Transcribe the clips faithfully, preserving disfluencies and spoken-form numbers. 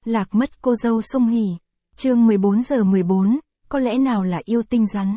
Lạc mất cô dâu Song Hỷ. Chương mười bốn giờ mười bốn, có lẽ nào là yêu tinh rắn.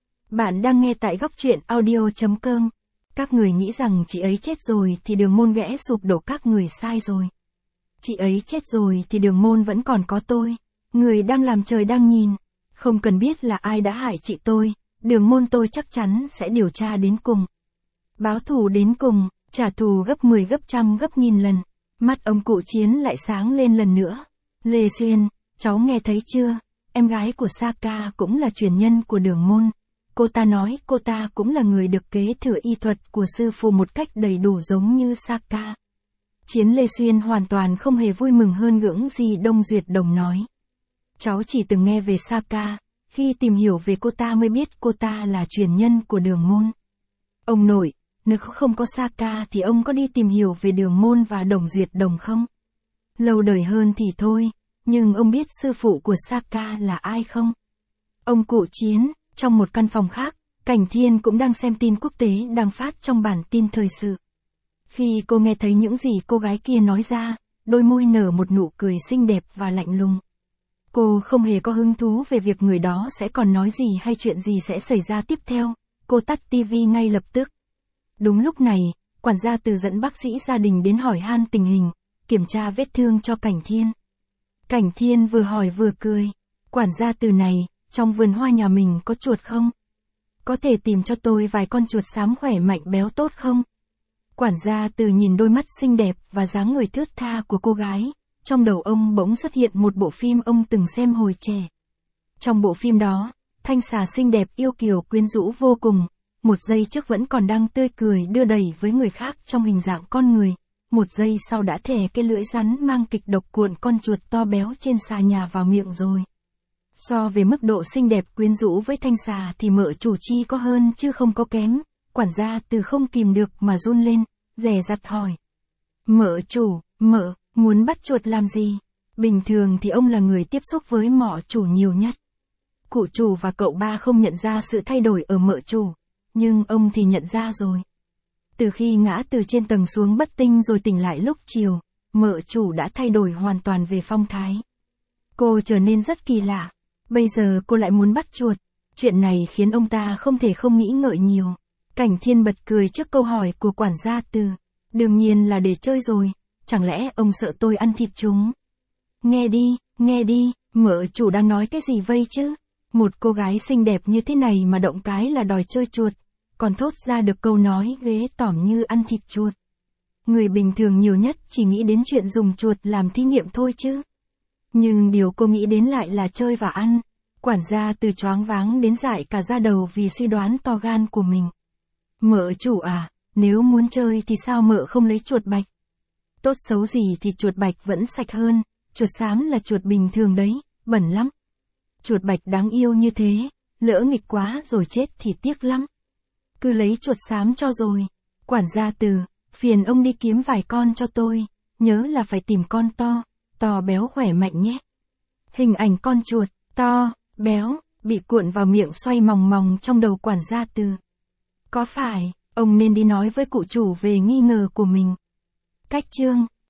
Bạn đang nghe tại góc truyện audio chấm com. Các người nghĩ rằng chị ấy chết rồi thì đường môn ghẽ sụp đổ, các người sai rồi. Chị ấy chết rồi thì đường môn vẫn còn có tôi. Người đang làm trời đang nhìn. Không cần biết là ai đã hại chị tôi, đường môn tôi chắc chắn sẽ điều tra đến cùng. Báo thù đến cùng, trả thù gấp mười gấp trăm gấp nghìn lần. Mắt ông cụ Chiến lại sáng lên lần nữa. Lê Xuyên, cháu nghe thấy chưa? Em gái của Saka cũng là truyền nhân của đường môn. Cô ta nói cô ta cũng là người được kế thừa y thuật của sư phụ một cách đầy đủ giống như Saka. Chiến Lê Xuyên hoàn toàn không hề vui mừng hơn ngưỡng gì Đông Duyệt Đồng nói. Cháu chỉ từng nghe về Saka, khi tìm hiểu về cô ta mới biết cô ta là truyền nhân của đường môn. Ông nội, nếu không có Saka thì ông có đi tìm hiểu về đường môn và Đồng Duyệt Đồng không? Lâu đời hơn thì thôi, nhưng ông biết sư phụ của Saka là ai không? Ông cụ Chiến, trong một căn phòng khác, Cảnh Thiên cũng đang xem tin quốc tế đang phát trong bản tin thời sự. Khi cô nghe thấy những gì cô gái kia nói ra, đôi môi nở một nụ cười xinh đẹp và lạnh lùng. Cô không hề có hứng thú về việc người đó sẽ còn nói gì hay chuyện gì sẽ xảy ra tiếp theo, cô tắt tivi ngay lập tức. Đúng lúc này, quản gia Từ dẫn bác sĩ gia đình đến hỏi han tình hình, kiểm tra vết thương cho Cảnh Thiên. Cảnh Thiên vừa hỏi vừa cười. Quản gia Từ này, trong vườn hoa nhà mình có chuột không? Có thể tìm cho tôi vài con chuột xám khỏe mạnh béo tốt không? Quản gia Từ nhìn đôi mắt xinh đẹp và dáng người thướt tha của cô gái. Trong đầu ông bỗng xuất hiện một bộ phim ông từng xem hồi trẻ. Trong bộ phim đó, thanh xà xinh đẹp yêu kiều quyến rũ vô cùng. Một giây trước vẫn còn đang tươi cười đưa đẩy với người khác trong hình dạng con người. Một giây sau đã thè cái lưỡi rắn mang kịch độc cuộn con chuột to béo trên xà nhà vào miệng rồi. So về mức độ xinh đẹp quyến rũ với thanh xà thì mợ chủ Chi có hơn chứ không có kém. Quản gia Từ không kìm được mà run lên, dè dặt hỏi. Mợ chủ, mợ, muốn bắt chuột làm gì? Bình thường thì ông là người tiếp xúc với mọ chủ nhiều nhất. Cụ chủ và cậu ba không nhận ra sự thay đổi ở mợ chủ, nhưng ông thì nhận ra rồi. Từ khi ngã từ trên tầng xuống bất tinh rồi tỉnh lại lúc chiều, mợ chủ đã thay đổi hoàn toàn về phong thái. Cô trở nên rất kỳ lạ. Bây giờ cô lại muốn bắt chuột. Chuyện này khiến ông ta không thể không nghĩ ngợi nhiều. Cảnh Thiên bật cười trước câu hỏi của quản gia Từ. Đương nhiên là để chơi rồi. Chẳng lẽ ông sợ tôi ăn thịt chúng? Nghe đi, nghe đi, mợ chủ đang nói cái gì vây chứ? Một cô gái xinh đẹp như thế này mà động cái là đòi chơi chuột. Còn thốt ra được câu nói ghê tởm như ăn thịt chuột. Người bình thường nhiều nhất chỉ nghĩ đến chuyện dùng chuột làm thí nghiệm thôi chứ. Nhưng điều cô nghĩ đến lại là chơi và ăn. Quản gia Từ choáng váng đến dại cả da đầu vì suy đoán to gan của mình. Mợ chủ à, nếu muốn chơi thì sao mợ không lấy chuột bạch? Tốt xấu gì thì chuột bạch vẫn sạch hơn, chuột xám là chuột bình thường đấy, bẩn lắm. Chuột bạch đáng yêu như thế, lỡ nghịch quá rồi chết thì tiếc lắm. Cứ lấy chuột xám cho rồi. Quản gia Từ, phiền ông đi kiếm vài con cho tôi, nhớ là phải tìm con to, to béo khỏe mạnh nhé. Hình ảnh con chuột, to, béo, bị cuộn vào miệng xoay mòng mòng trong đầu quản gia Từ. Có phải, ông nên đi nói với cụ chủ về nghi ngờ của mình. Cách chương